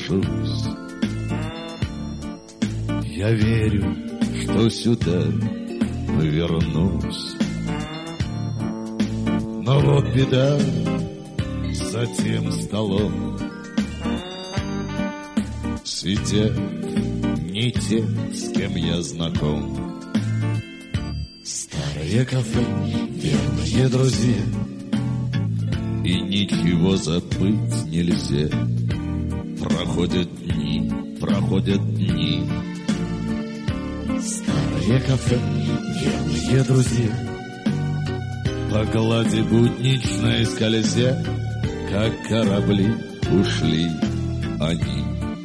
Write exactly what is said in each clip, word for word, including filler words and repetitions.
страшусь. Я верю, что сюда вернусь. Но вот беда за тем столом. Сидят не те, с кем я знаком. Старое кафе, верные друзья, и ничего забыть нельзя. Проходят дни, проходят дни. Старое кафе, верные друзья, по глади будничной скользя, как корабли ушли они.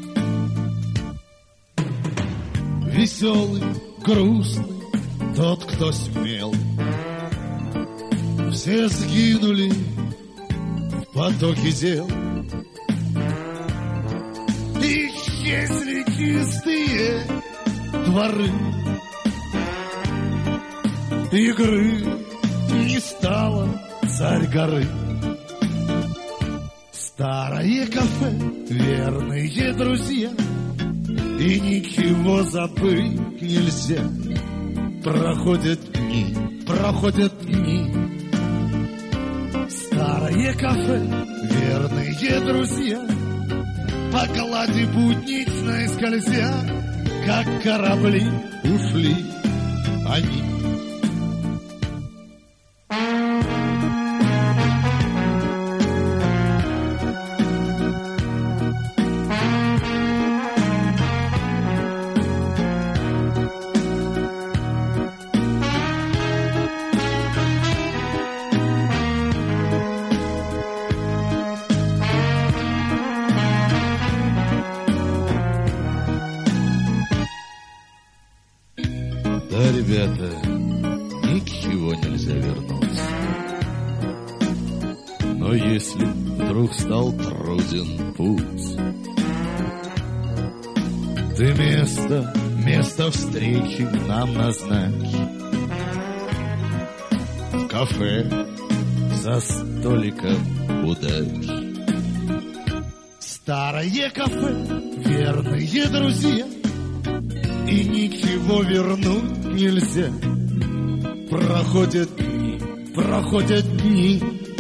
Веселый, грустный, тот, кто смел. Все сгинули в потоке дел. Исчезли чистые дворы. Игры не стало царь горы. Старое кафе, верные друзья, и ничего забыть нельзя. Проходят дни, проходят дни. Старое кафе, верные друзья, по глади будничной скользя, как корабли ушли они. Да, ребята, ничего нельзя вернуть. Но если вдруг стал труден путь, ты место, место встречи нам назначь. В кафе за столиком удач. Старое кафе, верные друзья, и ничего вернуть нельзя. Проходят дни, проходят дни.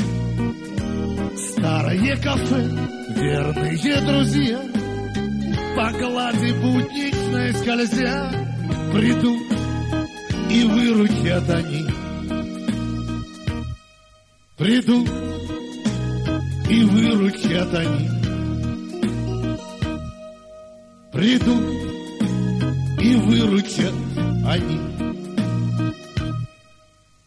Старое кафе, верные друзья, по глади будничной скользя, придут и выручат они. Придут и выручат они. Придут и выручат они.